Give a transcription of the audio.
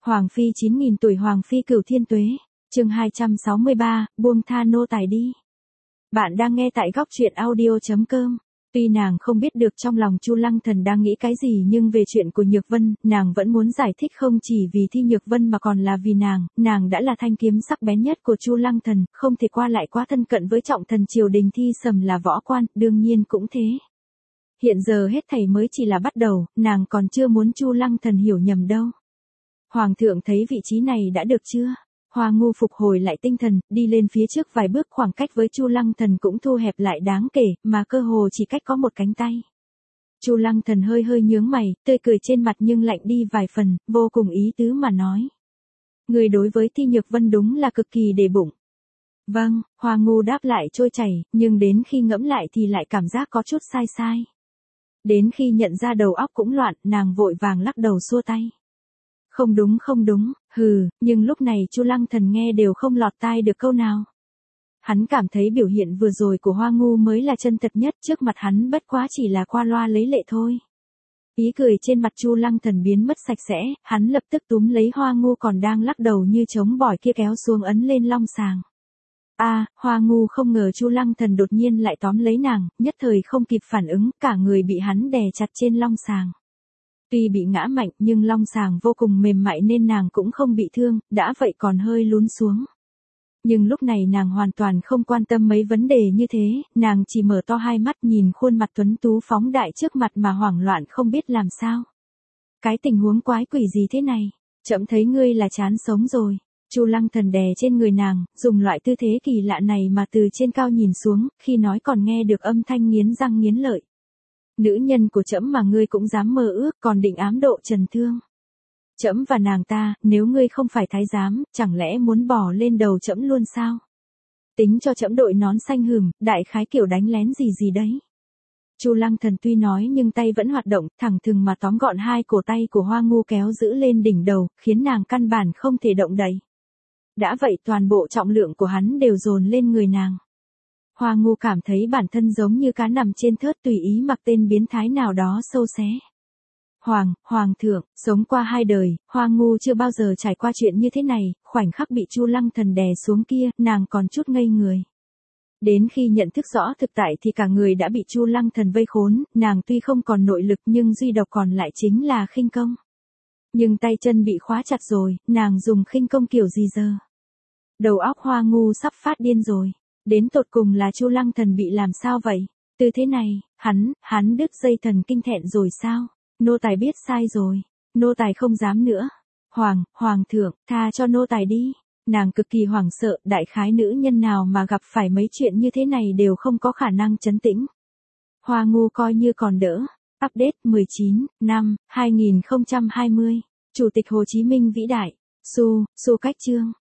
Hoàng phi 9.000 tuổi, Hoàng phi cửu thiên tuế. Chương 263, buông tha nô tài đi. Bạn đang nghe tại góc truyện audio.com. Tuy nàng không biết được trong lòng Chu Lăng Thần đang nghĩ cái gì, nhưng về chuyện của Nhược Vân, nàng vẫn muốn giải thích, không chỉ vì Thi Nhược Vân mà còn là vì nàng đã là thanh kiếm sắc bén nhất của Chu Lăng Thần, không thể qua lại quá thân cận với trọng thần triều đình Thi Sầm là võ quan, đương nhiên cũng thế. Hiện giờ hết thảy mới chỉ là bắt đầu, nàng còn chưa muốn Chu Lăng Thần hiểu nhầm đâu. Hoàng thượng thấy vị trí này đã được chưa? Hoa Ngu phục hồi lại tinh thần, đi lên phía trước vài bước, khoảng cách với Chu Lăng Thần cũng thu hẹp lại đáng kể, mà cơ hồ chỉ cách có một cánh tay. Chu Lăng Thần hơi hơi nhướng mày, tươi cười trên mặt nhưng lạnh đi vài phần, vô cùng ý tứ mà nói. Người đối với Thi Nhược Vân đúng là cực kỳ để bụng. Vâng, Hoa Ngu đáp lại trôi chảy, nhưng đến khi ngẫm lại thì lại cảm giác có chút sai sai. Đến khi nhận ra đầu óc cũng loạn, nàng vội vàng lắc đầu xua tay. Không đúng, nhưng lúc này Chu Lăng Thần nghe đều không lọt tai được câu nào. Hắn cảm thấy biểu hiện vừa rồi của Hoa Ngu mới là chân thật nhất, trước mặt hắn bất quá chỉ là qua loa lấy lệ thôi. Ý cười trên mặt Chu Lăng Thần biến mất sạch sẽ, hắn lập tức túm lấy Hoa Ngu còn đang lắc đầu như trống bỏi kia kéo xuống ấn lên long sàng. Hoa Ngu không ngờ Chu Lăng Thần đột nhiên lại tóm lấy nàng, nhất thời không kịp phản ứng, cả người bị hắn đè chặt trên long sàng. Tuy bị ngã mạnh nhưng long sàng vô cùng mềm mại nên nàng cũng không bị thương, đã vậy còn hơi lún xuống. Nhưng lúc này nàng hoàn toàn không quan tâm mấy vấn đề như thế, nàng chỉ mở to hai mắt nhìn khuôn mặt tuấn tú phóng đại trước mặt mà hoảng loạn không biết làm sao. Cái tình huống quái quỷ gì thế này? Trẫm thấy ngươi là chán sống rồi. Chu Lăng Thần đè trên người nàng, dùng loại tư thế kỳ lạ này mà từ trên cao nhìn xuống, khi nói còn nghe được âm thanh nghiến răng nghiến lợi. Nữ nhân của trẫm mà ngươi cũng dám mơ ước, còn định ám độ Trần Thương. Trẫm và nàng ta, nếu ngươi không phải thái giám, chẳng lẽ muốn bỏ lên đầu trẫm luôn sao? Tính cho trẫm đội nón xanh hừm, đại khái kiểu đánh lén gì đấy. Chu Lăng Thần tuy nói nhưng tay vẫn hoạt động, thẳng thừng mà tóm gọn hai cổ tay của Hoa Ngu kéo giữ lên đỉnh đầu, khiến nàng căn bản không thể động đậy. Đã vậy toàn bộ trọng lượng của hắn đều dồn lên người nàng. Hoa Ngu cảm thấy bản thân giống như cá nằm trên thớt tùy ý mặc tên biến thái nào đó xâu xé. Hoàng thượng, sống qua 2 đời, Hoa Ngu chưa bao giờ trải qua chuyện như thế này, khoảnh khắc bị Chu Lăng Thần đè xuống kia, nàng còn chút ngây người. Đến khi nhận thức rõ thực tại thì cả người đã bị Chu Lăng Thần vây khốn, nàng tuy không còn nội lực nhưng duy độc còn lại chính là khinh công. Nhưng tay chân bị khóa chặt rồi, nàng dùng khinh công kiểu gì giờ? Đầu óc Hoa Ngu sắp phát điên rồi. Đến tột cùng là Chu Lăng Thần bị làm sao vậy? Từ thế này, hắn đứt dây thần kinh thẹn rồi sao? Nô tài biết sai rồi. Nô tài không dám nữa. Hoàng thượng, tha cho nô tài đi. Nàng cực kỳ hoảng sợ, đại khái nữ nhân nào mà gặp phải mấy chuyện như thế này đều không có khả năng trấn tĩnh. Hoa Ngu coi như còn đỡ. Update 19, năm, 2020. Chủ tịch Hồ Chí Minh vĩ đại. Su cách chương.